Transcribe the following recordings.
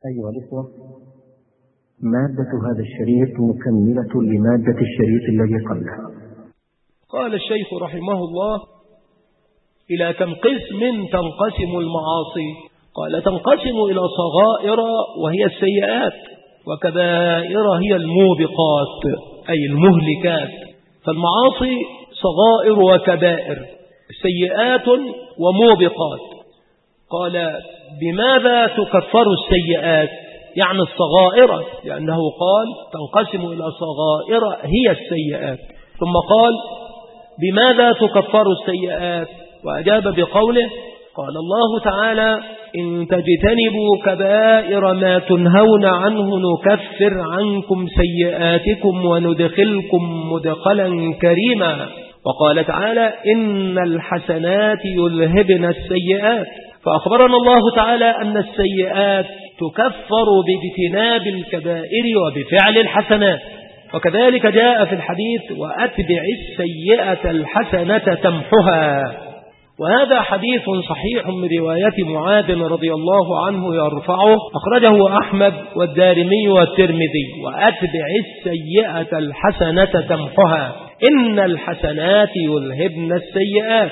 أيها الإخوة، مادة هذا الشريط مكملة لمادة الشريط الذي قبله. قال الشيخ رحمه الله: إلى كم قسم تنقسم المعاصي؟ قال: تنقسم إلى صغائر وهي السيئات، وكبائر هي الموبقات أي المهلكات. فالمعاصي صغائر وكبائر، سيئات وموبقات. قال: بماذا تكفر السيئات؟ يعني الصغائر، لأنه قال تنقسم إلى صغائر هي السيئات. ثم قال: بماذا تكفر السيئات؟ وأجاب بقوله: قال الله تعالى: إن تجتنبوا كبائر ما تنهون عنه نكفر عنكم سيئاتكم وندخلكم مدخلا كريما. وقال تعالى: إن الحسنات يذهبن السيئات. فأخبرنا الله تعالى أن السيئات تكفر باجتناب الكبائر وبفعل الحسنات. وكذلك جاء في الحديث: وأتبع السيئة الحسنة تمحها. وهذا حديث صحيح من رواية معاذ رضي الله عنه يرفعه، أخرجه أحمد والدارمي والترمذي: وأتبع السيئة الحسنة تمحها، إن الحسنات يذهبن السيئات.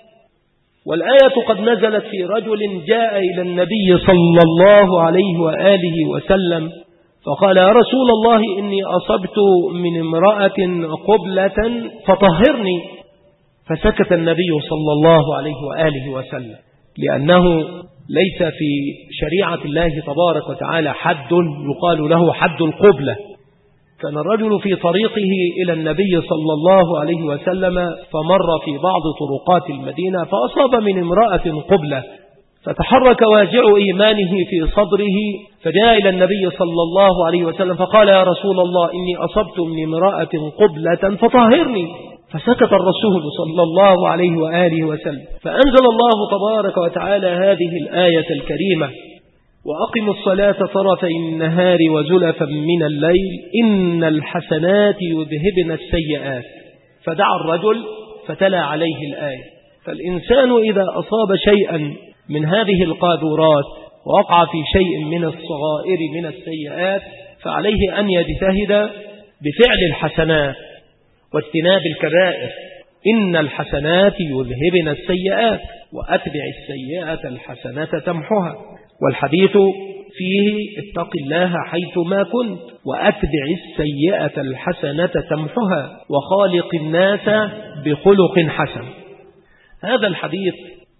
والآية قد نزلت في رجل جاء إلى النبي صلى الله عليه وآله وسلم فقال: يا رسول الله، إني أصبت من امرأة قبلة فطهرني. فسكت النبي صلى الله عليه وآله وسلم، لأنه ليس في شريعة الله تبارك وتعالى حد يقال له حد القبلة. كان الرجل في طريقه إلى النبي صلى الله عليه وسلم فمر في بعض طرقات المدينة فأصاب من امرأة قبلة، فتحرك واجع إيمانه في صدره فجاء إلى النبي صلى الله عليه وسلم فقال: يا رسول الله، إني أصبت من امرأة قبلة فطهرني. فسكت الرسول صلى الله عليه وآله وسلم، فأنزل الله تبارك وتعالى هذه الآية الكريمة: وأقم الصلاة طرفي النهار وزلفا من الليل إن الحسنات يذهبن السيئات. فدعا الرجل فتلا عليه الآية. فالإنسان إذا أصاب شيئا من هذه القاذورات ووقع في شيء من الصغائر من السيئات فعليه أن يجتهد بفعل الحسنات واجتناب الكبائر. إن الحسنات يذهبن السيئات وأتبع السيئة الحسنة تمحها. والحديث فيه: اتق الله حيث ما كنت وأتبع السيئة الحسنة تمحها وخالق الناس بخلق حسن. هذا الحديث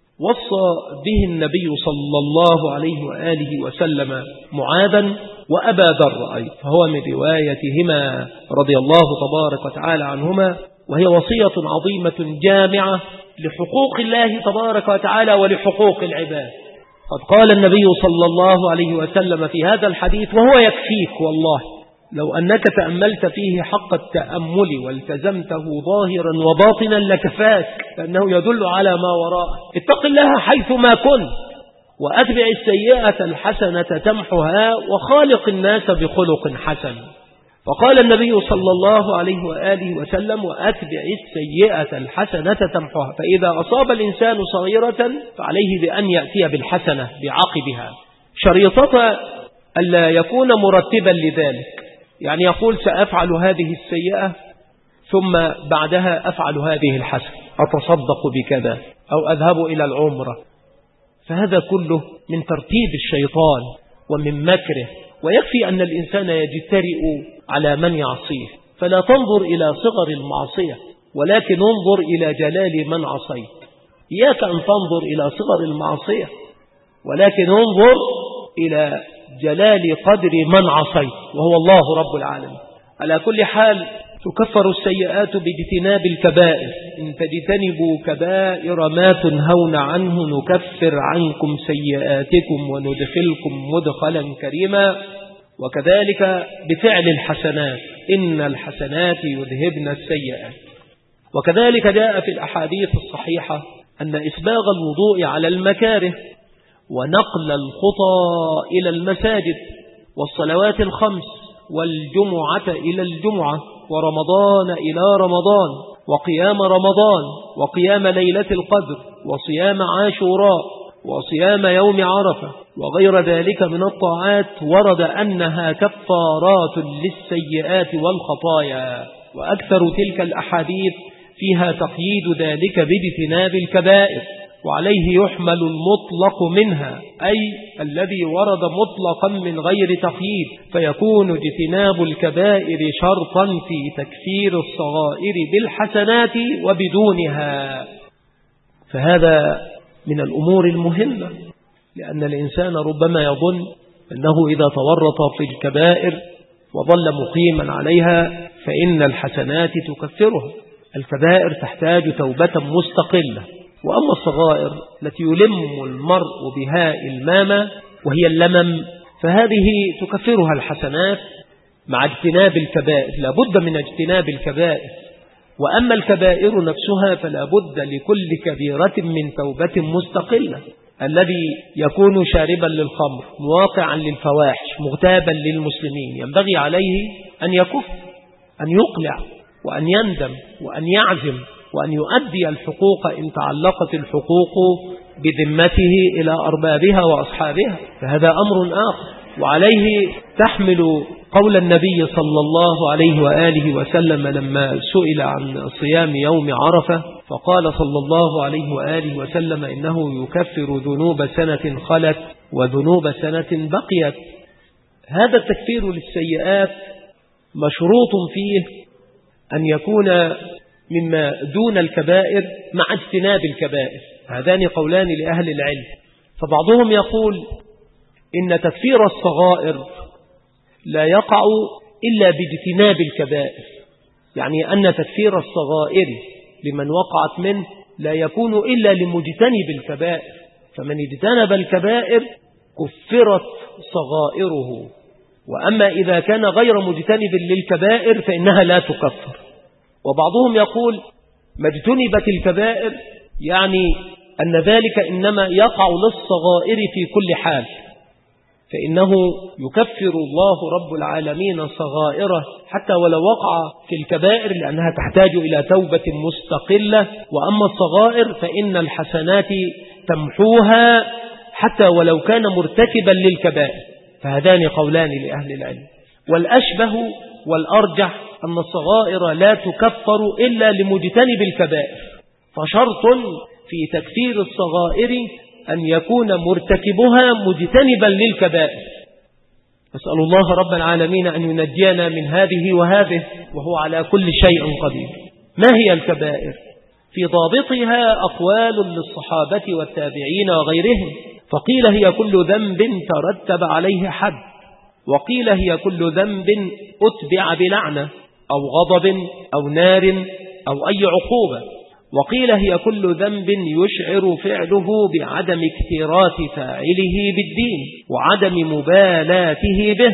وصى به النبي صلى الله عليه وآله وسلم معاذا وأبا ذر أيضا، فهو من روايتهما رضي الله تبارك وتعالى عنهما، وهي وصية عظيمة جامعة لحقوق الله تبارك وتعالى ولحقوق العباد. قد قال النبي صلى الله عليه وسلم في هذا الحديث، وهو يكفيك والله لو أنك تأملت فيه حق التأمل والتزمته ظاهرا وباطنا لكفاك، لأنه يدل على ما وراءه. اتق الله حيث ما كنت وأتبع السيئة الحسنة تمحها وخالق الناس بخلق حسن. وقال النبي صلى الله عليه وآله وسلم: وأتبع السيئة الحسنة تمحها. فإذا أصاب الإنسان صغيرة فعليه بأن يأتي بالحسنة بعقبها، شريطة ألا يكون مرتبا لذلك، يعني يقول: سأفعل هذه السيئة ثم بعدها أفعل هذه الحسنة، أتصدق بكذا أو أذهب إلى العمرة. فهذا كله من ترتيب الشيطان ومن مكره. ويكفي أن الإنسان يجترئ على من يعصيه، فلا تنظر إلى صغر المعصية ولكن انظر إلى جلال من عصيت. إياك أن تنظر إلى صغر المعصية ولكن انظر إلى جلال قدر من عصيت، وهو الله رب العالمين. على كل حال تكفر السيئات باجتناب الكبائر. إن تجتنبوا كبائر ما تنهون عنه نكفر عنكم سيئاتكم وندخلكم مدخلا كريما. وكذلك بفعل الحسنات، إن الحسنات يذهبن السيئات. وكذلك جاء في الأحاديث الصحيحة أن إسباغ الوضوء على المكاره ونقل الخطى إلى المساجد والصلوات الخمس والجمعة إلى الجمعة ورمضان إلى رمضان وقيام رمضان وقيام ليلة القدر وصيام عاشوراء وصيام يوم عرفة وغير ذلك من الطاعات ورد أنها كفارات للسيئات والخطايا، وأكثر تلك الأحاديث فيها تقييد ذلك باجتناب الكبائر، وعليه يحمل المطلق منها، أي الذي ورد مطلقا من غير تقييد، فيكون اجتناب الكبائر شرطا في تكفير الصغائر بالحسنات وبدونها. فهذا من الأمور المهمة، لأن الإنسان ربما يظن أنه إذا تورط في الكبائر وظل مقيما عليها فإن الحسنات تكفرها. الكبائر تحتاج توبة مستقلة، وأما الصغائر التي يلم المرء بها إلماما وهي اللمم فهذه تكفرها الحسنات مع اجتناب الكبائر، لا بد من اجتناب الكبائر. وأما الكبائر نفسها فلا بد لكل كبيرة من توبة مستقلة. الذي يكون شاربا للخمر مواقعا للفواحش مغتابا للمسلمين ينبغي عليه أن يكف، أن يقلع، وأن يندم، وأن يعزم، وأن يؤدي الحقوق إن تعلقت الحقوق بذمته إلى أربابها وأصحابها، فهذا أمر آخر. وعليه تحمل قول النبي صلى الله عليه وآله وسلم لما سئل عن صيام يوم عرفة فقال صلى الله عليه وآله وسلم إنه يكفر ذنوب سنة خلت وذنوب سنة بقيت. هذا التكفير للسيئات مشروط فيه أن يكون مما دون الكبائر مع اجتناب الكبائر. هذان قولان لأهل العلم. فبعضهم يقول إن تكفير الصغائر لا يقع إلا باجتناب الكبائر، يعني أن تكفير الصغائر لمن وقعت منه لا يكون إلا لمجتنب الكبائر، فمن اجتنب الكبائر كفرت صغائره. وأما إذا كان غير مجتنب للكبائر فإنها لا تكفر. وبعضهم يقول ما اجتنبت الكبائر يعني أن ذلك إنما يقع للصغائر في كل حال، فإنه يكفر الله رب العالمين صغائره حتى ولو وقع في الكبائر لأنها تحتاج إلى توبة مستقلة. وأما الصغائر فإن الحسنات تمحوها حتى ولو كان مرتكبا للكبائر. فهذان قولان لأهل العلم. والأشبه والأرجح أن الصغائر لا تكفر إلا لمجتنب الكبائر، فشرط في تكفير الصغائر أن يكون مرتكبها مجتنبا للكبائر. نسأل الله رب العالمين أن ينجينا من هذه وهذه، وهو على كل شيء قدير. ما هي الكبائر؟ في ضابطها أقوال للصحابة والتابعين وغيرهم، فقيل هي كل ذنب ترتب عليه حد، وقيل هي كل ذنب أتبع بلعنة أو غضب أو نار أو أي عقوبة، وقيل هي كل ذنب يشعر فعله بعدم اكتراث فاعله بالدين وعدم مبالاته به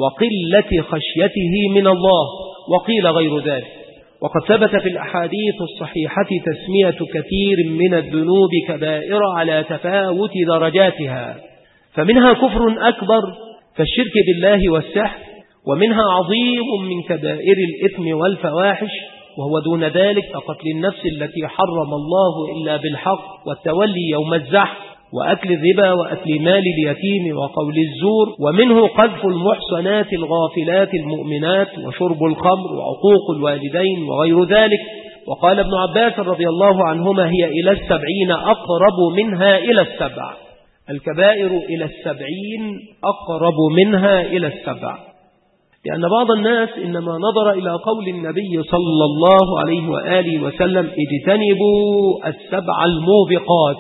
وقلة خشيته من الله، وقيل غير ذلك. وقد ثبت في الأحاديث الصحيحة تسمية كثير من الذنوب كبائر على تفاوت درجاتها، فمنها كفر أكبر كالشرك بالله والسحر، ومنها عظيم من كبائر الإثم والفواحش وهو دون ذلك كقتل النفس التي حرم الله إلا بالحق، والتولي يوم الزحف، وأكل الربا، وأكل مال اليتيم، وقول الزور، ومنه قذف المحصنات الغافلات المؤمنات، وشرب الخمر، وعقوق الوالدين، وغير ذلك. وقال ابن عباس رضي الله عنهما هي إلى 70 أقرب منها إلى 7. الكبائر إلى 70 أقرب منها إلى 7، لأن بعض الناس إنما نظر إلى قول النبي صلى الله عليه وآله وسلم اجتنبوا 7 الموبقات،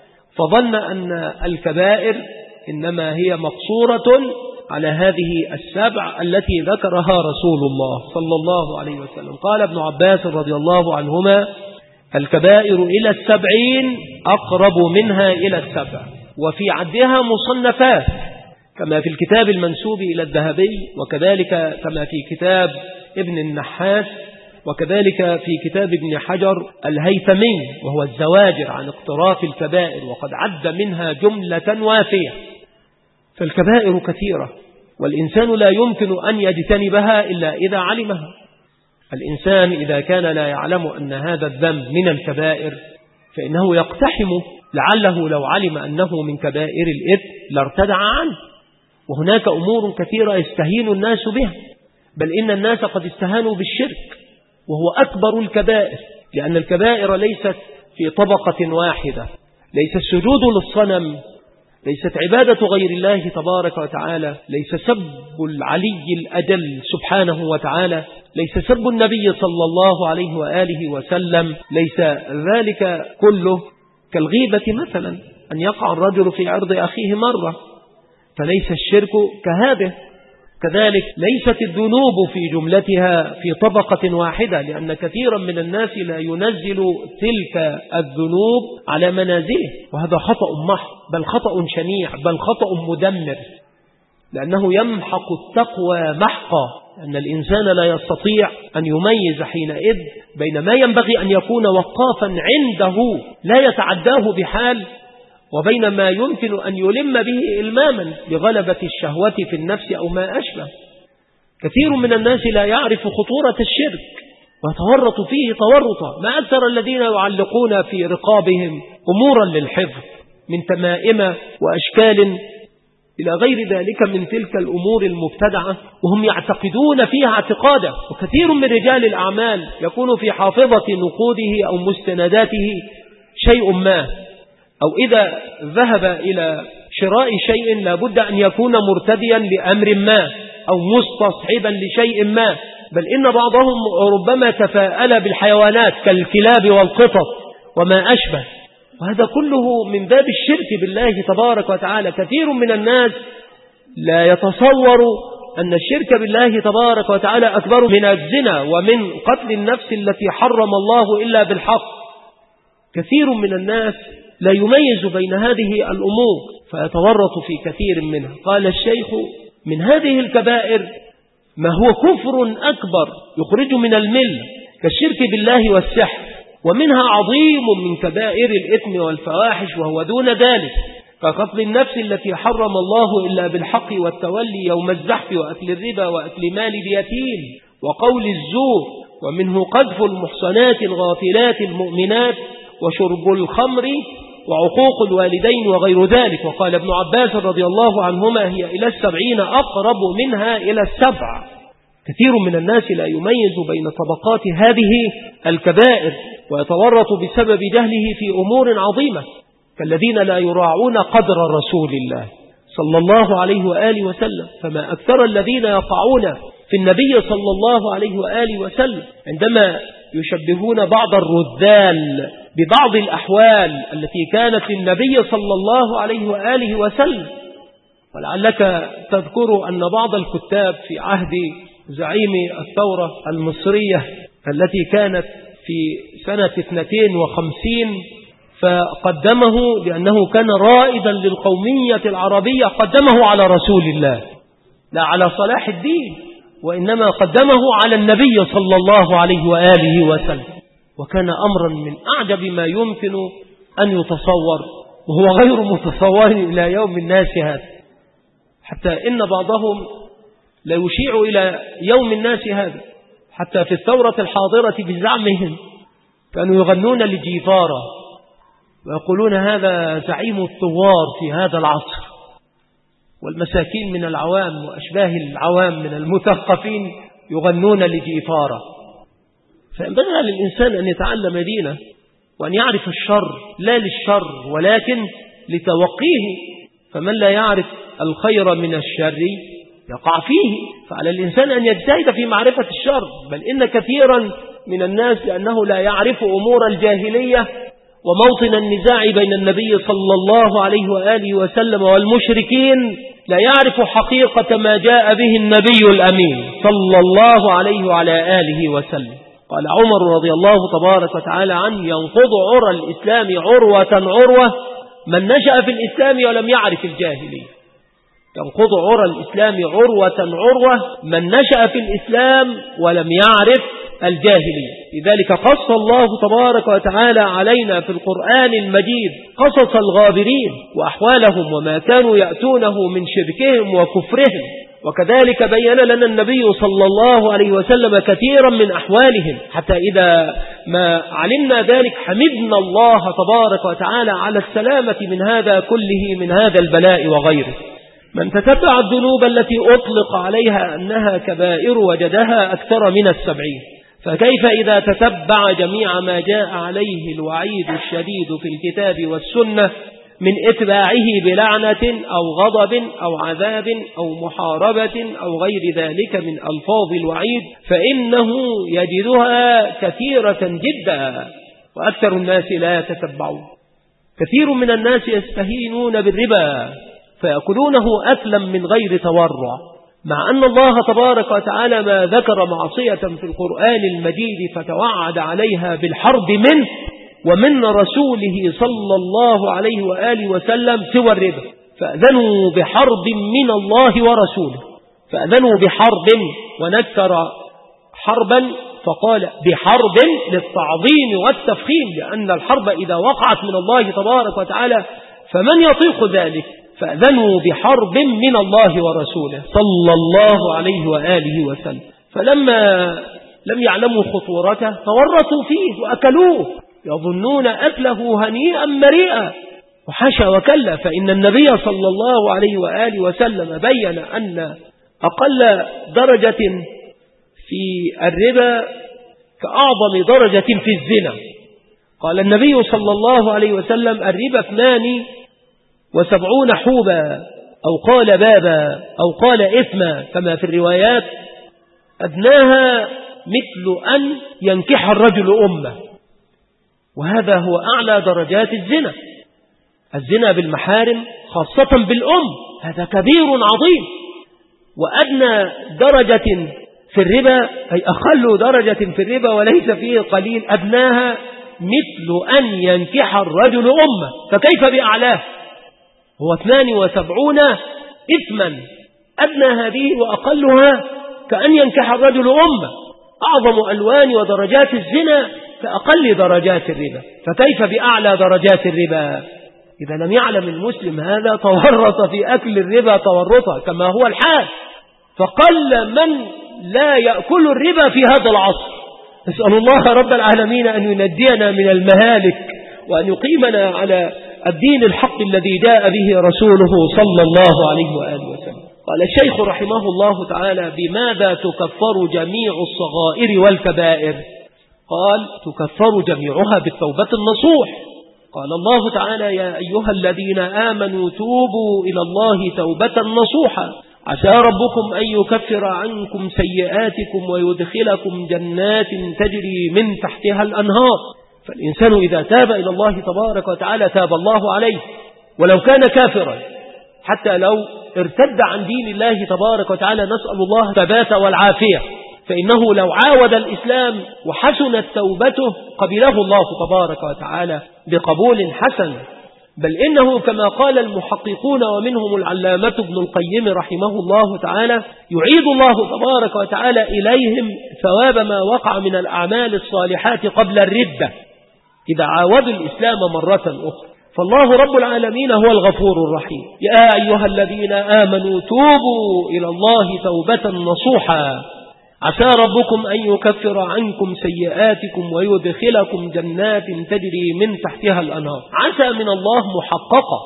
فظن أن الكبائر إنما هي مقصورة على هذه 7 التي ذكرها رسول الله صلى الله عليه وسلم. قال ابن عباس رضي الله عنهما الكبائر إلى 70 أقرب منها إلى 7، وفي عدها مصنفات كما في الكتاب المنسوب إلى الذهبي، وكذلك كما في كتاب ابن النحاس، وكذلك في كتاب ابن حجر الهيثمي وهو الزواجر عن اقتراف الكبائر، وقد عد منها جملة وافية. فالكبائر كثيرة، والإنسان لا يمكن أن يجتنبها إلا إذا علمها. الإنسان إذا كان لا يعلم أن هذا الذنب من الكبائر فإنه يقتحم لعله لو علم أنه من كبائر الإثم لارتدع عنه. وهناك أمور كثيرة يستهين الناس بها، بل إن الناس قد استهانوا بالشرك وهو أكبر الكبائر، لأن الكبائر ليست في طبقة واحدة، ليس السجود للصنم، ليست عبادة غير الله تبارك وتعالى، ليس سب العلي الأجل سبحانه وتعالى، ليس سب النبي صلى الله عليه وآله وسلم، ليس ذلك كله كالغيبة مثلا، أن يقع الرجل في عرض أخيه مرة، فليس الشرك كهذا. كذلك ليست الذنوب في جملتها في طبقة واحدة، لأن كثيرا من الناس لا ينزل تلك الذنوب على منازله، وهذا خطأ محض، بل خطأ شنيع، بل خطأ مدمر، لأنه يمحق التقوى محقا، أن الإنسان لا يستطيع أن يميز حينئذ بين ما ينبغي أن يكون وقافا عنده لا يتعداه بحال، وبين ما يمكن أن يلم به إلماما لغلبة الشهوة في النفس أو ما أشبه. كثير من الناس لا يعرف خطورة الشرك ويتورط فيه تورطا، ما أكثر الذين يعلقون في رقابهم أمورا للحفظ من تمائم وأشكال إلى غير ذلك من تلك الأمور المبتدعة، وهم يعتقدون فيها اعتقادا. وكثير من رجال الأعمال يكون في حافظة نقوده أو مستنداته شيء ما، أو إذا ذهب إلى شراء شيء لابد أن يكون مرتديا لأمر ما أو مستصحبا لشيء ما، بل إن بعضهم ربما تفاءل بالحيوانات كالكلاب والقطط وما أشبه، وهذا كله من باب الشرك بالله تبارك وتعالى. كثير من الناس لا يتصور أن الشرك بالله تبارك وتعالى أكبر من الزنا ومن قتل النفس التي حرم الله إلا بالحق. كثير من الناس لا يميز بين هذه الأمور فيتورط في كثير منها. قال الشيخ: من هذه الكبائر ما هو كفر أكبر يخرج من الملة كالشرك بالله والسحر، ومنها عظيم من كبائر الإثم والفواحش وهو دون ذلك، كقتل النفس التي حرم الله إلا بالحق، والتولي يوم الزحف، وأكل الربا، وأكل مال اليتيم، وقول الزور، ومنه قذف المحصنات الغافلات المؤمنات، وشرب الخمر، وعقوق الوالدين وغير ذلك. وقال ابن عباس رضي الله عنهما: هي إلى 70 أقرب منها إلى 7. كثير من الناس لا يميز بين طبقات هذه الكبائر ويتورط بسبب جهله في أمور عظيمة، كالذين لا يراعون قدر رسول الله صلى الله عليه وآله وسلم. فما أكثر الذين يقعون في النبي صلى الله عليه وآله وسلم عندما يشبهون بعض الرذال ببعض الأحوال التي كانت للنبي صلى الله عليه وآله وسلم. ولعلك تذكر أن بعض الكتاب في عهد زعيم الثورة المصرية التي كانت في سنة 52 فقدمه لأنه كان رائدا للقومية العربية، قدمه على رسول الله لا على صلاح الدين، وإنما قدمه على النبي صلى الله عليه وآله وسلم، وكان أمرا من أعجب ما يمكن أن يتصور، وهو غير متصور إلى يوم الناس هذا، حتى إن بعضهم لا يشيع إلى يوم الناس هذا. حتى في الثورة الحاضرة بزعمهم كانوا يغنون لجيفارة ويقولون هذا زعيم الثوار في هذا العصر، والمساكين من العوام وأشباه العوام من المثقفين يغنون لجيفارة. فينبغي للإنسان أن يتعلم دينه وأن يعرف الشر لا للشر ولكن لتوقيه، فمن لا يعرف الخير من الشر يقع فيه. فعلى الإنسان أن يجتهد في معرفة الشر، بل إن كثيرا من الناس لأنه لا يعرف أمور الجاهلية وموطن النزاع بين النبي صلى الله عليه وآله وسلم والمشركين لا يعرف حقيقة ما جاء به النبي الأمين صلى الله عليه وعلى آله وسلم. قال عمر رضي الله تبارك وتعالى عنه: ينقض عرى الإسلام عروة عروة من نشأ في الإسلام ولم يعرف الجاهلية. ينقض عرى الإسلام عروة عروة من نشأ في الإسلام ولم يعرف الجاهلية. لذلك قص الله تبارك وتعالى علينا في القرآن المجيد قصص الغابرين وأحوالهم وما كانوا يأتونه من شركهم وكفرهم، وكذلك بين لنا النبي صلى الله عليه وسلم كثيرا من أحوالهم، حتى إذا ما علمنا ذلك حمدنا الله تبارك وتعالى على السلامة من هذا كله، من هذا البلاء وغيره. من تتبع الذنوب التي أطلق عليها أنها كبائر وجدها أكثر من 70، فكيف إذا تتبع جميع ما جاء عليه الوعيد الشديد في الكتاب والسنة من إتباعه بلعنة أو غضب أو عذاب أو محاربة أو غير ذلك من ألفاظ الوعيد، فإنه يجدها كثيرة جدا، وأكثر الناس لا يتتبعون. كثير من الناس يستهينون بالربا فيأكلونه أكلا من غير تورع، مع أن الله تبارك وتعالى ما ذكر معصية في القرآن المجيد فتوعد عليها بالحرب منه ومن رسوله صلى الله عليه وآله وسلم سوى الربا، فأذنوا بحرب من الله ورسوله. فأذنوا بحرب ونكر حربا فقال بحرب للتعظيم والتفخيم، لأن الحرب إذا وقعت من الله تبارك وتعالى فمن يطيق ذلك؟ فأذنوا بحرب من الله ورسوله صلى الله عليه وآله وسلم. فلما لم يعلموا خطورته تورطوا فيه وأكلوه يظنون أكله هنيئا مريئا، وحاشا وكلا، فإن النبي صلى الله عليه وآله وسلم بين أن أقل درجة في الربا كأعظم درجة في الزنا. قال النبي صلى الله عليه وسلم الربا 72 حوبا، أو قال بابا، أو قال إثما، كما في الروايات أدناها مثل أن ينكح الرجل أمه، وهذا هو أعلى درجات الزنا. الزنا بالمحارم خاصة بالأم هذا كبير عظيم. وأدنى درجة في الربا أي أقل درجة في الربا وليس فيه قليل، أدناها مثل أن ينكح الرجل أمه، فكيف بأعلاه؟ هو 72 إثما، أدنى هذه وأقلها كأن ينكح الرجل أمه. أعظم ألوان ودرجات الزنا كأقل درجات الربا، فكيف بأعلى درجات الربا؟ إذا لم يعلم المسلم هذا تورط في أكل الربا تورطا كما هو الحال، فقل من لا يأكل الربا في هذا العصر. نسأل الله رب العالمين أن ينجينا من المهالك وأن يقيمنا على الدين الحق الذي جاء به رسوله صلى الله عليه وآله وسلم. قال الشيخ رحمه الله تعالى بماذا تكفر جميع الصغائر والكبائر؟ قال تكفر جميعها بالتوبة النصوح. قال الله تعالى يا أيها الذين آمنوا توبوا إلى الله توبة نصوحا عسى ربكم أن يكفر عنكم سيئاتكم ويدخلكم جنات تجري من تحتها الأنهار. فالإنسان إذا تاب إلى الله تبارك وتعالى تاب الله عليه، ولو كان كافرا، حتى لو ارتد عن دين الله تبارك وتعالى نسأل الله الثبات والعافية، فإنه لو عاود الإسلام وحسنت توبته قبله الله تبارك وتعالى بقبول حسن. بل إنه كما قال المحققون ومنهم العلامة ابن القيم رحمه الله تعالى يعيد الله تبارك وتعالى إليهم ثواب ما وقع من الأعمال الصالحات قبل الردة إذا عاودوا الإسلام مرة أخرى. فالله رب العالمين هو الغفور الرحيم. يا أيها الذين آمنوا توبوا إلى الله توبة نصوحا عسى ربكم أن يكفر عنكم سيئاتكم ويدخلكم جنات تجري من تحتها الأنهار. عسى من الله محققة،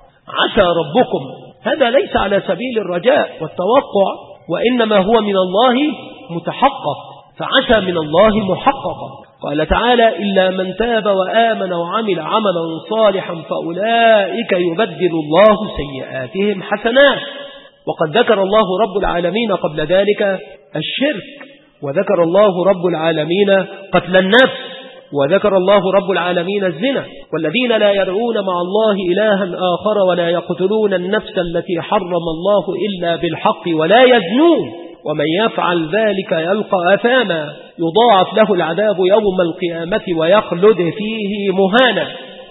عسى ربكم هذا ليس على سبيل الرجاء والتوقع، وإنما هو من الله متحقق، فعسى من الله محققة. قال تعالى إلا من تاب وآمن وعمل عملا صالحا فأولئك يبدل الله سيئاتهم حسنات. وقد ذكر الله رب العالمين قبل ذلك الشرك، وذكر الله رب العالمين قتل النفس، وذكر الله رب العالمين الزنا. والذين لا يدعون مع الله إلها آخر ولا يقتلون النفس التي حرم الله إلا بالحق ولا يزنون ومن يفعل ذلك يلقى أثاما يضاعف له العذاب يوم القيامة ويخلد فيه مهانا.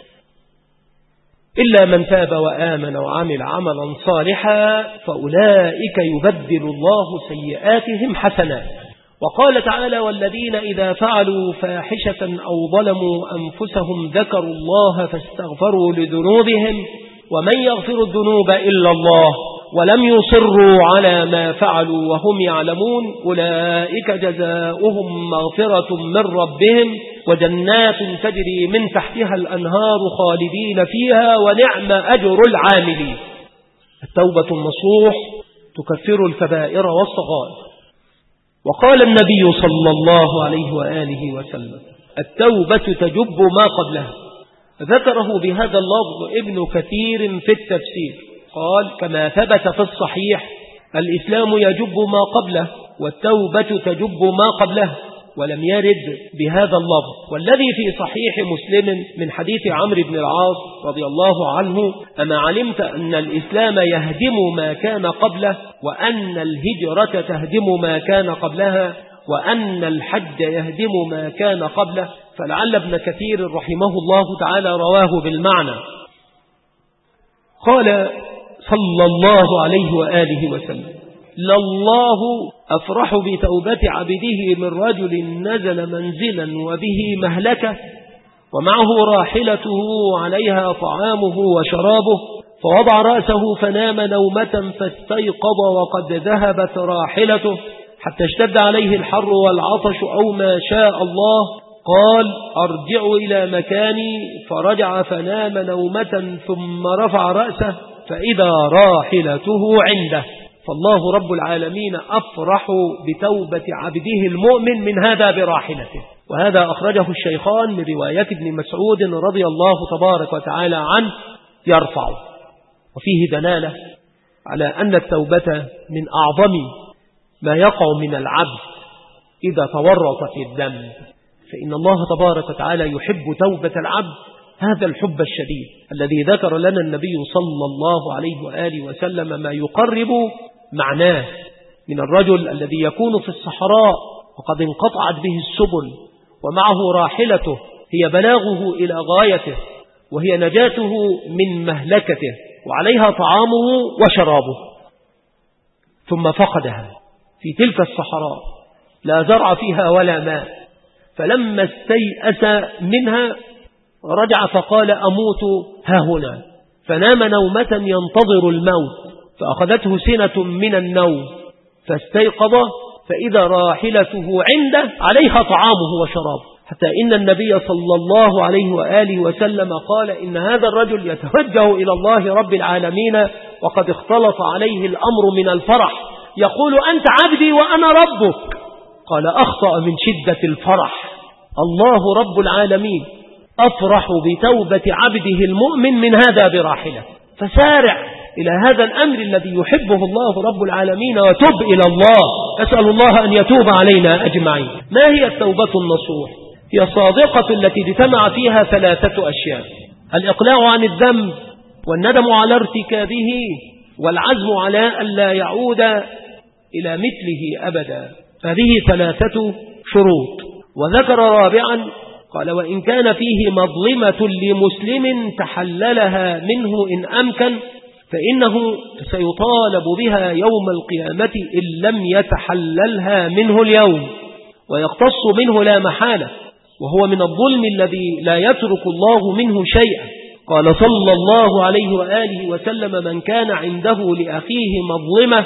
إلا من تاب وآمن وعمل عملا صالحا فأولئك يبدل الله سيئاتهم حسنات. وقال تعالى والذين إذا فعلوا فاحشة أو ظلموا أنفسهم ذكروا الله فاستغفروا لذنوبهم ومن يغفر الذنوب إلا الله ولم يصروا على ما فعلوا وهم يعلمون أولئك جزاؤهم مغفرة من ربهم وجنات تجري من تحتها الأنهار خالدين فيها ونعم أجر العاملين. التوبة النصوح تكفر الكبائر والصغائر. وقال النبي صلى الله عليه وآله وسلم التوبة تجب ما قبلها. ذكره بهذا اللفظ ابن كثير في التفسير، قال كما ثبت في الصحيح الإسلام يجب ما قبله والتوبة تجب ما قبله، ولم يرد بهذا اللفظ. والذي في صحيح مسلم من حديث عمرو بن العاص رضي الله عنه أما علمت أن الإسلام يهدم ما كان قبله وأن الهجرة تهدم ما كان قبلها وأن الحج يهدم ما كان قبله، فلعل ابن كثير رحمه الله تعالى رواه بالمعنى. قال صلى الله عليه وآله وسلم لله أفرح بتوبة عبده من رجل نزل منزلا وبه مهلكة ومعه راحلته عليها طعامه وشرابه فوضع رأسه فنام نومة فاستيقظ وقد ذهبت راحلته حتى اشتد عليه الحر والعطش أو ما شاء الله، قال أرجع إلى مكاني فرجع فنام نومة ثم رفع رأسه فإذا راحلته عنده. فالله رب العالمين أفرح بتوبة عبده المؤمن من هذا براحلته. وهذا أخرجه الشيخان من رواية ابن مسعود رضي الله تبارك وتعالى عنه يرفع. وفيه دلالة على أن التوبة من أعظم ما يقع من العبد إذا تورط في الذنب، فإن الله تبارك وتعالى يحب توبة العبد هذا الحب الشديد الذي ذكر لنا النبي صلى الله عليه وآله وسلم ما يقرب معناه من الرجل الذي يكون في الصحراء وقد انقطعت به السبل ومعه راحلته هي بلاغه إلى غايته وهي نجاته من مهلكته وعليها طعامه وشرابه، ثم فقدها في تلك الصحراء لا زرع فيها ولا ماء، فلما استيأس منها رجع فقال أموت هاهنا، فنام نومة ينتظر الموت فأخذته سنة من النوم فاستيقظ فإذا راحلته عنده عليها طعامه وشرابه، حتى إن النبي صلى الله عليه وآله وسلم قال إن هذا الرجل يتوجه إلى الله رب العالمين وقد اختلط عليه الأمر من الفرح يقول أنت عبدي وأنا ربك، قال أخطأ من شدة الفرح. الله رب العالمين أفرح بتوبة عبده المؤمن من هذا براحلة، فسارع إلى هذا الأمر الذي يحبه الله رب العالمين وتب إلى الله. أسأل الله أن يتوب علينا أجمعين. ما هي التوبة النصوح؟ هي صادقة التي اجتمع فيها ثلاثة أشياء: الإقلاع عن الذنب والندم على ارتكابه والعزم على ألا يعود إلى مثله أبدا. هذه ثلاثة شروط. وذكر رابعا قال وإن كان فيه مظلمة لمسلم تحللها منه إن أمكن فإنه سيطالب بها يوم القيامة إن لم يتحللها منه اليوم ويقتص منه لا محالة، وهو من الظلم الذي لا يترك الله منه شيئا. قال صلى الله عليه وآله وسلم من كان عنده لأخيه مظلمة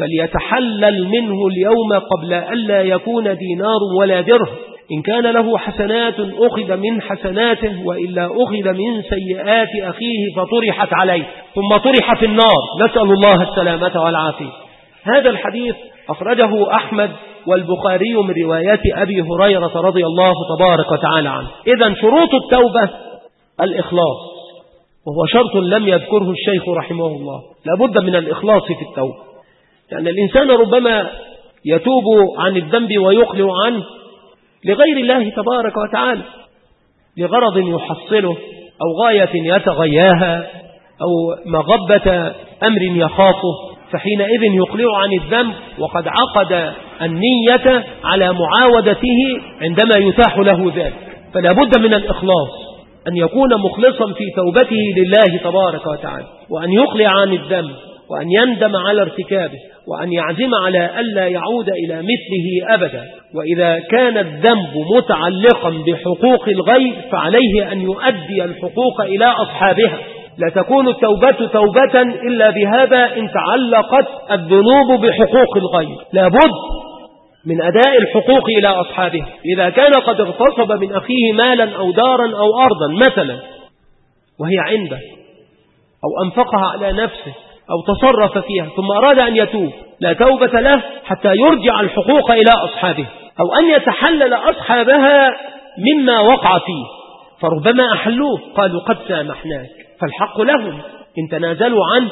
فليتحلل منه اليوم قبل ألا يكون دينار ولا درهم، إن كان له حسنات أخذ من حسناته وإلا أخذ من سيئات أخيه فطرحت عليه ثم طرح في النار، نسأل الله السلامة والعافية. هذا الحديث أخرجه أحمد والبخاري من روايات أبي هريرة رضي الله تبارك وتعالى عنه. إذن شروط التوبة الإخلاص، وهو شرط لم يذكره الشيخ رحمه الله. لابد من الإخلاص في التوبة، لأن الإنسان ربما يتوب عن الذنب ويقلع عنه لغير الله تبارك وتعالى لغرض يحصله أو غاية يتغياها أو مغبة أمر يخافه، فحينئذ يقلع عن الذنب وقد عقد النية على معاودته عندما يتاح له ذلك. فلا بد من الإخلاص، أن يكون مخلصا في توبته لله تبارك وتعالى، وأن يقلع عن الذنب وأن يندم على ارتكابه وأن يعزم على ألا يعود إلى مثله أبدا. وإذا كان الذنب متعلقا بحقوق الغير فعليه أن يؤدي الحقوق إلى أصحابها، لا تكون التوبة توبة إلا بهذا إن تعلقت الذنوب بحقوق الغير. لابد من أداء الحقوق إلى أصحابه. إذا كان قد اغتصب من أخيه مالا أو دارا أو أرضا مثلا وهي عنده، أو أنفقها على نفسه أو تصرف فيها ثم أراد أن يتوب، لا توبة له حتى يرجع الحقوق إلى أصحابه، أو أن يتحلل أصحابها مما وقع فيه، فربما أحلوه قالوا قد سامحناك، فالحق لهم إن تنازلوا عنه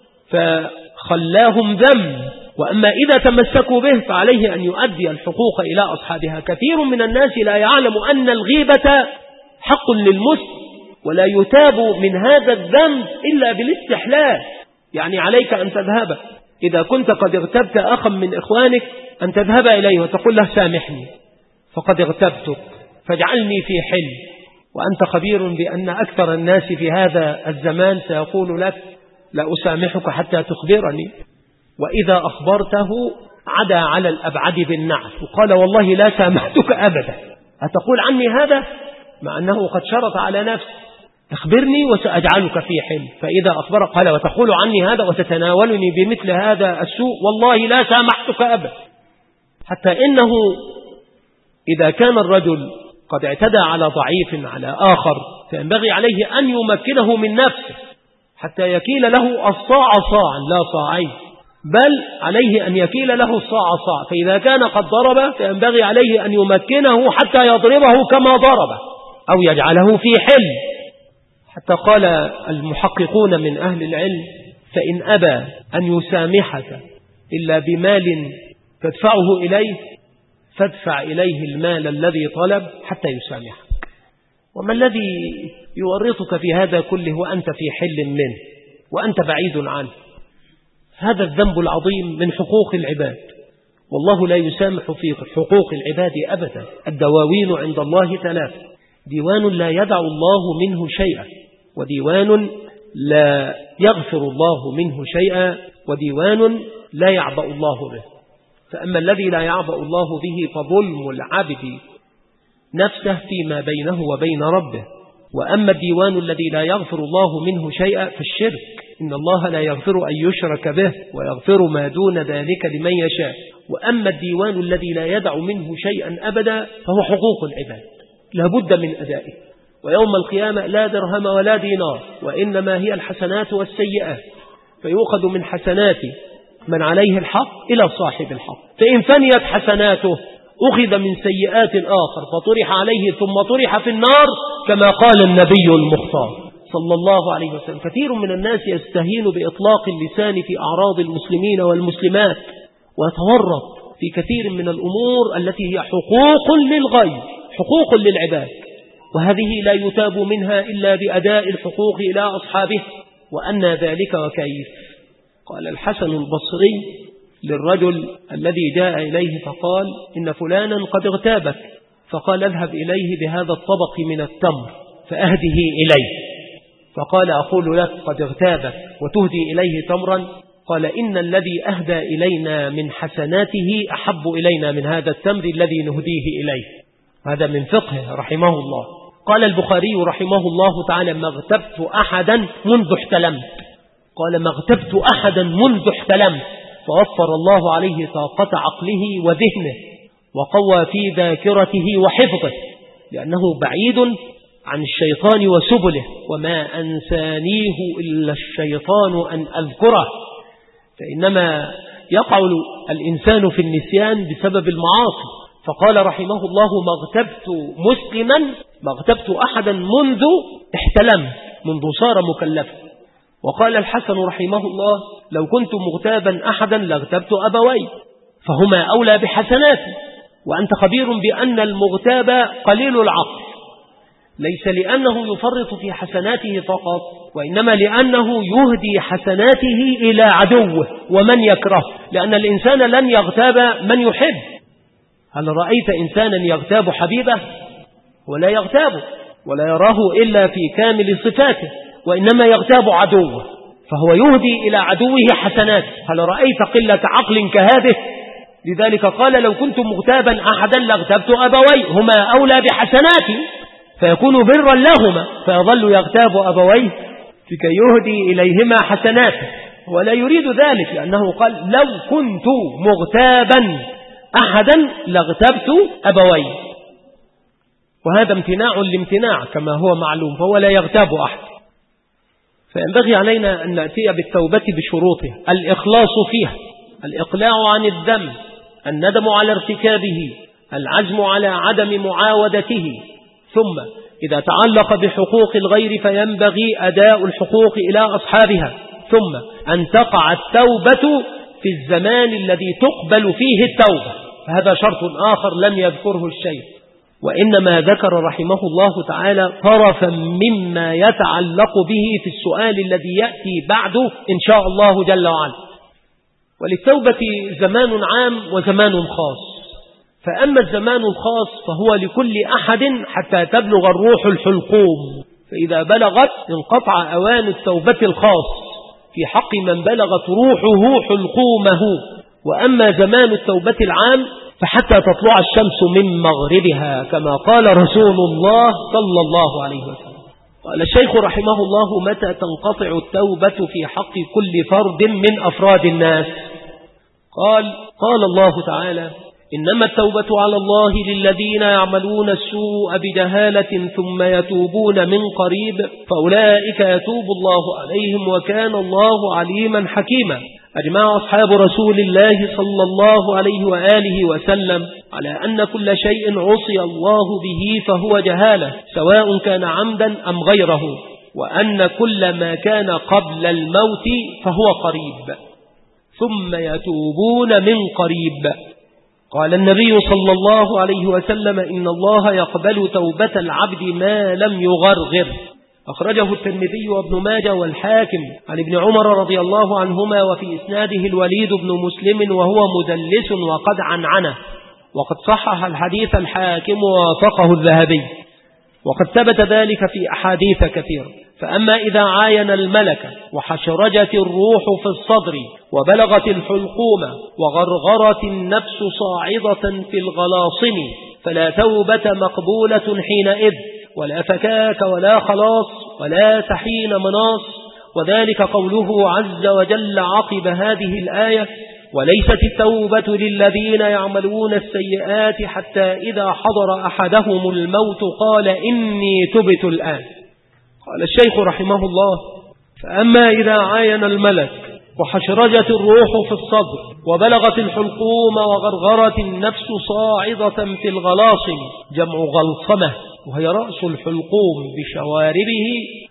فخلاهم ذنب. وأما إذا تمسكوا به فعليه أن يؤدي الحقوق إلى أصحابها. كثير من الناس لا يعلم أن الغيبة حق للمسلم، ولا يتاب من هذا الذنب إلا بالاستحلال. يعني عليك أن تذهب إذا كنت قد اغتبت أخا من إخوانك أن تذهب إليه وتقول له سامحني فقد اغتبتك فاجعلني في حل. وأنت خبير بأن أكثر الناس في هذا الزمان سيقول لك لا أسامحك حتى تخبرني، وإذا أخبرته عدا على الأبعد بالنعت وقال والله لا سامحتك أبدا، أتقول عني هذا؟ مع أنه قد شرط على نفسه اخبرني وسأجعلك في حل. فإذا أخبرك قال وتقول عني هذا وتتناولني بمثل هذا السوء، والله لا سامحتك أبدا. حتى إنه إذا كان الرجل قد اعتدى على ضعيف على آخر فينبغي عليه أن يمكنه من نفسه حتى يكيل له الصاع صاعا لا صاعين، بل عليه أن يكيل له الصاع صاع. فإذا كان قد ضرب فينبغي عليه أن يمكنه حتى يضربه كما ضربه أو يجعله في حل. حتى قال المحققون من أهل العلم فإن أبى أن يسامحك إلا بمال تدفعه إليه فادفع إليه المال الذي طلب حتى يسامحك. وما الذي يورطك في هذا كله وأنت في حل منه وأنت بعيد عنه؟ هذا الذنب العظيم من حقوق العباد، والله لا يسامح في حقوق العباد أبدا. الدواوين عند الله ثلاث: ديوان لا يدع الله منه شيئا، وديوان لا يغفر الله منه شيئا، وديوان لا يعبأ الله به. فأما الذي لا يعبأ الله به فظلم العبد نفسه فيما بينه وبين ربه. وأما الديوان الذي لا يغفر الله منه شيئا فالشرك، إن الله لا يغفر أن يشرك به ويغفر ما دون ذلك لمن يشاء. وأما الديوان الذي لا يدع منه شيئا أبدا فهو حقوق العباد لا بد من أدائه. ويوم القيامة لا درهم ولا دينار، وإنما هي الحسنات والسيئات، فيؤخذ من حسنات من عليه الحق إلى صاحب الحق، فإن فنيت حسناته أخذ من سيئات الآخر فطرح عليه ثم طرح في النار كما قال النبي المختار صلى الله عليه وسلم. كثير من الناس يستهين بإطلاق اللسان في أعراض المسلمين والمسلمات ويتورط في كثير من الأمور التي هي حقوق للغير، حقوق للعباد، وهذه لا يتاب منها إلا بأداء الحقوق إلى أصحابه. وأن ذلك وكيف؟ قال الحسن البصري للرجل الذي جاء إليه فقال إن فلانا قد اغتابك، فقال اذهب إليه بهذا الطبق من التمر فأهده إليه. فقال أقول لك قد اغتابك وتهدي إليه تمرا؟ قال إن الذي أهدى إلينا من حسناته أحب إلينا من هذا التمر الذي نهديه إليه. هذا من فقه رحمه الله. قال البخاري رحمه الله تعالى ما اغتبت أحدا منذ احتلمت، قال ما اغتبت أحدا منذ احتلمت، فوفر الله عليه طاقة عقله وذهنه وقوى في ذاكرته وحفظه، لأنه بعيد عن الشيطان وسبله. وما أنسانيه إلا الشيطان أن أذكره، فإنما يقع الإنسان في النسيان بسبب المعاصي. فقال رحمه الله ما اغتبت مسلما، ما اغتبت أحدا منذ احتلم، منذ صار مكلفا. وقال الحسن رحمه الله لو كنت مغتابا أحدا لاغتبت أبوي فهما أولى بحسناتي. وأنت خبير بأن المغتاب قليل العقل، ليس لأنه يفرط في حسناته فقط، وإنما لأنه يهدي حسناته إلى عدوه ومن يكره، لأن الإنسان لن يغتاب من يحب. هل رأيت إنسانا يغتاب حبيبه؟ ولا يغتابه ولا يراه إلا في كامل صفاته، وإنما يغتاب عدوه، فهو يهدي إلى عدوه حسنات. هل رأيت قلة عقل كهذه؟ لذلك قال لو كنت مغتابا أحدا لاغتبت أبوي، هما أولى بحسناتي، فيكون برا لهما، فيظل يغتاب أبويه لكي يهدي إليهما حسناته، ولا يريد ذلك، لأنه قال لو كنت مغتابا أحدا لاغتبت أبوي، وهذا امتناع لامتناع كما هو معلوم، فهو لا يغتاب أحد. فينبغي علينا أن نأتي بالتوبة بشروطها: الإخلاص فيها، الإقلاع عن الذنب، الندم على ارتكابه، العزم على عدم معاودته، ثم إذا تعلق بحقوق الغير فينبغي أداء الحقوق إلى أصحابها، ثم أن تقع التوبة في الزمان الذي تقبل فيه التوبة، فهذا شرط آخر لم يذكره الشيخ، وإنما ذكر رحمه الله تعالى طرفا مما يتعلق به في السؤال الذي يأتي بعده إن شاء الله جل وعلا. وللتوبة زمان عام وزمان خاص، فأما الزمان الخاص فهو لكل أحد حتى تبلغ الروح الحلقوم، فإذا بلغت انقطع أوان التوبة الخاص في حق من بلغت روحه حلقومه. وأما زمان التوبة العام فحتى تطلع الشمس من مغربها، كما قال رسول الله صلى الله عليه وسلم. قال الشيخ رحمه الله: متى تنقطع التوبة في حق كل فرد من أفراد الناس؟ قال الله تعالى: إنما التوبة على الله للذين يعملون السوء بجهالة ثم يتوبون من قريب فأولئك يتوب الله عليهم وكان الله عليما حكيما. أجمع أصحاب رسول الله صلى الله عليه وآله وسلم على أن كل شيء عصي الله به فهو جهالة، سواء كان عمدا أم غيره، وأن كل ما كان قبل الموت فهو قريب، ثم يتوبون من قريب. قال النبي صلى الله عليه وسلم: إن الله يقبل توبة العبد ما لم يغرغر. أخرجه الترمذي وابن ماجه والحاكم عن ابن عمر رضي الله عنهما، وفي إسناده الوليد بن مسلم وهو مدلس وقد عنعنه، وقد صحح الحديث الحاكم ووافقه الذهبي، وقد ثبت ذلك في أحاديث كثيرة. فأما إذا عاين الملك وحشرجت الروح في الصدر وبلغت الحلقوم وغرغرت النفس صاعدة في الغلاصم فلا توبة مقبولة حينئذ، ولا فكاك ولا خلاص ولا تحين مناص. وذلك قوله عز وجل عقب هذه الآية: وليست التوبة للذين يعملون السيئات حتى إذا حضر أحدهم الموت قال إني تبت الآن. قال الشيخ رحمه الله: فأما إذا عاين الملك وحشرجت الروح في الصدر وبلغت الحلقوم وغرغرت النفس صاعدة في الغلاصم، جمع غلصمة، وهي رأس الحلقوم بشواربه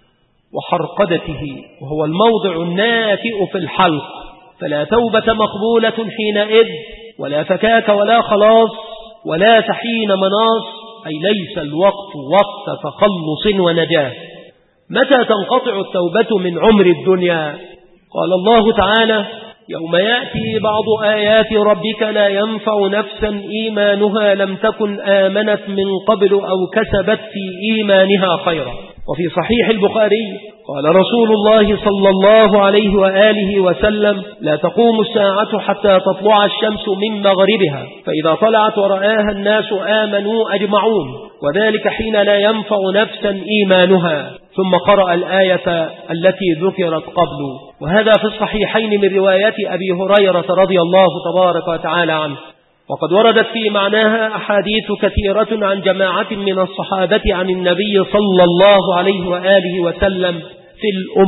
وحرقدته، وهو الموضع الناتئ في الحلق، فلا توبة مقبولة حينئذ، ولا فكاك ولا خلاص ولا تحين مناص، أي ليس الوقت وقت تخلص ونجاة. متى تنقطع التوبة من عمر الدنيا؟ قال الله تعالى: يوم يأتي بعض آيات ربك لا ينفع نفسا إيمانها لم تكن آمنت من قبل أو كسبت في إيمانها خيرا. وفي صحيح البخاري قال رسول الله صلى الله عليه وآله وسلم: لا تقوم الساعة حتى تطلع الشمس من مغربها، فإذا طلعت ورآها الناس آمنوا أجمعون، وذلك حين لا ينفع نفسا إيمانها. ثم قرأ الآية التي ذكرت قبل، وهذا في الصحيحين من رواية أبي هريرة رضي الله تبارك وتعالى عنه. وقد وردت في معناها أحاديث كثيرة عن جماعة من الصحابة عن النبي صلى الله عليه وآله وسلم في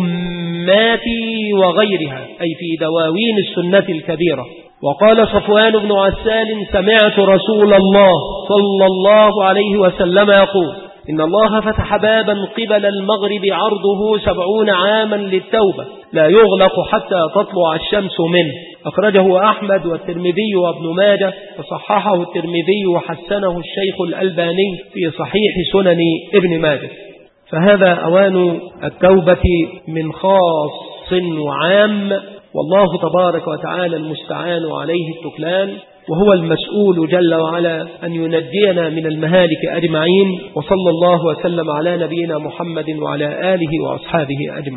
الأمات وغيرها، أي في دواوين السنة الكبيرة. وقال صفوان بن عسال: سمعت رسول الله صلى الله عليه وسلم يقول: إن الله فتح بابا قبل المغرب عرضه 70 عاما للتوبة لا يغلق حتى تطلع الشمس منه. أخرجه أحمد والترمذي وابن ماجه، وصححه الترمذي وحسنه الشيخ الألباني في صحيح سنن ابن ماجه. فهذا أوان التوبة من خاص وعام، والله تبارك وتعالى المستعان عليه التكلان، وهو المسؤول جل وعلا أن ينجينا من المهالك أجمعين. وصلى الله وسلم على نبينا محمد وعلى آله وأصحابه أجمعين.